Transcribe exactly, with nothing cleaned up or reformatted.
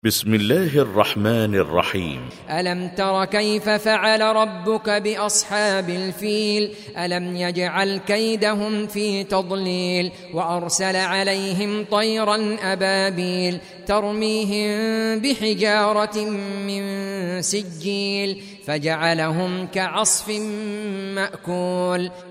بسم الله الرحمن الرحيم. ألم تر كيف فعل ربك بأصحاب الفيل ألم يجعل كيدهم في تضليل وأرسل عليهم طيرا أبابيل ترميهم بحجارة من سجيل فجعلهم كعصف مأكول.